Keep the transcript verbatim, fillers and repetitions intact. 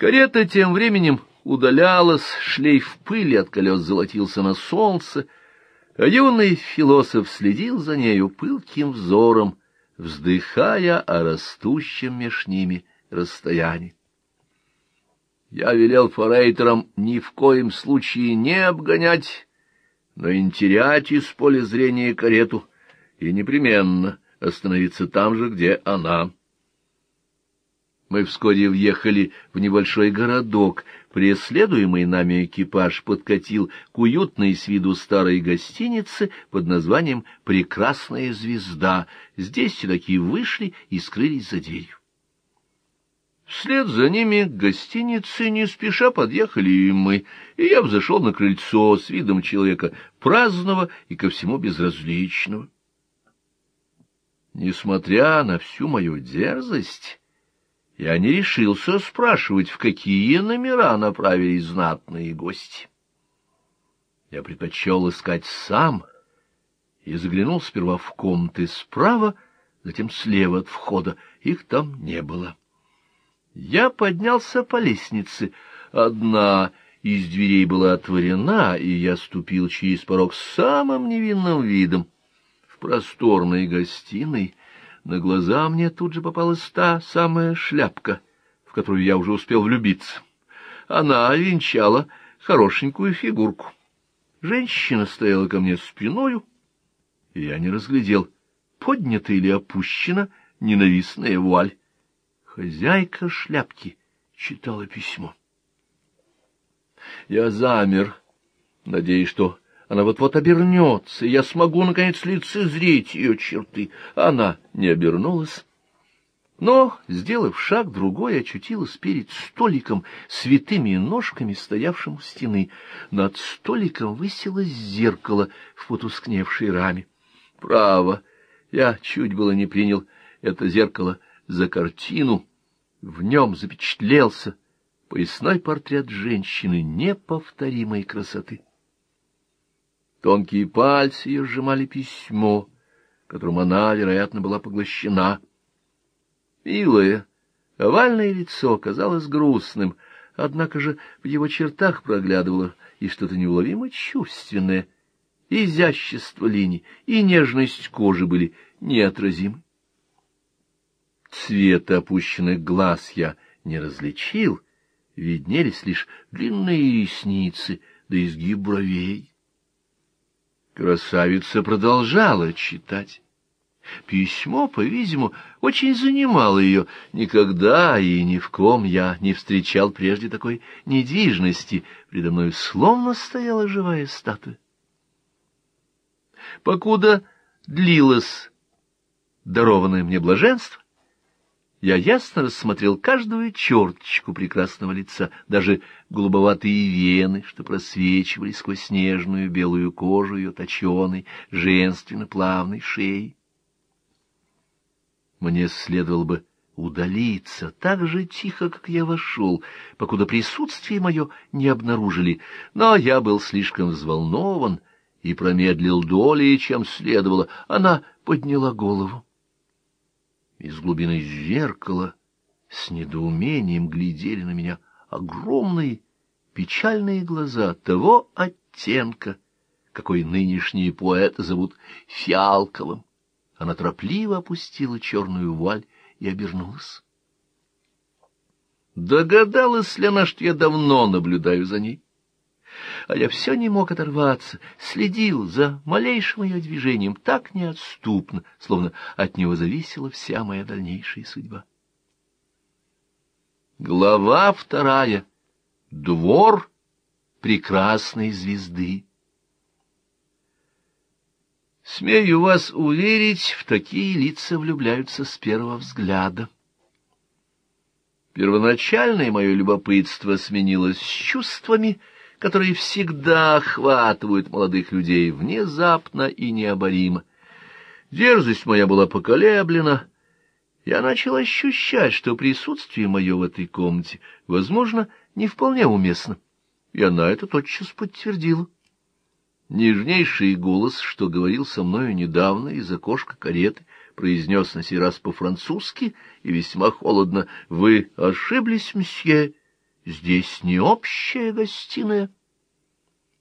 Карета тем временем удалялась, шлейф пыли от колес золотился на солнце, а юный философ следил за нею пылким взором, вздыхая о растущем меж ними расстоянии. Я велел форейтерам ни в коем случае не обгонять, но и не терять из поля зрения карету, и непременно остановиться там же, где она. Мы вскоре въехали в небольшой городок. Преследуемый нами экипаж подкатил к уютной с виду старой гостинице под названием «Прекрасная звезда». Здесь седаки вышли и скрылись за дверью. Вслед за ними к гостинице не спеша подъехали и мы, и я взошел на крыльцо с видом человека праздного и ко всему безразличного. Несмотря на всю мою дерзость, я не решился спрашивать, в какие номера направились знатные гости. Я предпочел искать сам и заглянул сперва в комнаты справа, затем слева от входа. Их там не было. Я поднялся по лестнице. Одна из дверей была отворена, и я ступил через порог с самым невинным видом. В просторной гостиной на глаза мне тут же попалась та самая шляпка, в которую я уже успел влюбиться. Она венчала хорошенькую фигурку. Женщина стояла ко мне спиною, и я не разглядел, поднята или опущена ненавистная вуаль. Хозяйка шляпки читала письмо. Я замер, надеясь, что она вот-вот обернется, и я смогу, наконец, лицезреть ее черты. Она не обернулась, но, сделав шаг другой, очутилась перед столиком с витыми ножками, стоявшим у стены. Над столиком высилось зеркало в потускневшей раме. Право, я чуть было не принял это зеркало за картину. В нем запечатлелся поясной портрет женщины неповторимой красоты. Тонкие пальцы ее сжимали письмо, которым она, вероятно, была поглощена. Милое, овальное лицо казалось грустным, однако же в его чертах проглядывало и что-то неуловимо чувственное. Изящество линий и нежность кожи были неотразимы. Цвета опущенных глаз я не различил, виднелись лишь длинные ресницы да изгиб бровей. Красавица продолжала читать. Письмо, по-видимому, очень занимало ее. Никогда и ни в ком я не встречал прежде такой недвижности. Предо мной словно стояла живая статуя. Покуда длилось дарованное мне блаженство, я ясно рассмотрел каждую черточку прекрасного лица, даже голубоватые вены, что просвечивали сквозь нежную белую кожу ее точеной, женственно-плавной шеи. Мне следовало бы удалиться так же тихо, как я вошел, покуда присутствие мое не обнаружили, но я был слишком взволнован и промедлил долей, чем следовало. Она подняла голову. Из глубины зеркала с недоумением глядели на меня огромные печальные глаза того оттенка, какой нынешние поэты зовут фиалковым. Она торопливо опустила черную вуаль и обернулась. Догадалась ли она, что я давно наблюдаю за ней? А я все не мог оторваться, следил за малейшим ее движением так неотступно, словно от него зависела вся моя дальнейшая судьба. Глава вторая. Двор прекрасной звезды. Смею вас уверить, в такие лица влюбляются с первого взгляда. Первоначальное мое любопытство сменилось чувствами, которые всегда охватывают молодых людей внезапно и необоримо. Дерзость моя была поколеблена. Я начал ощущать, что присутствие мое в этой комнате, возможно, не вполне уместно, и она это тотчас подтвердила. Нежнейший голос, что говорил со мною недавно из окошка кареты, произнес на сей раз по-французски и весьма холодно: «Вы ошиблись, мсье, здесь не общая гостиная.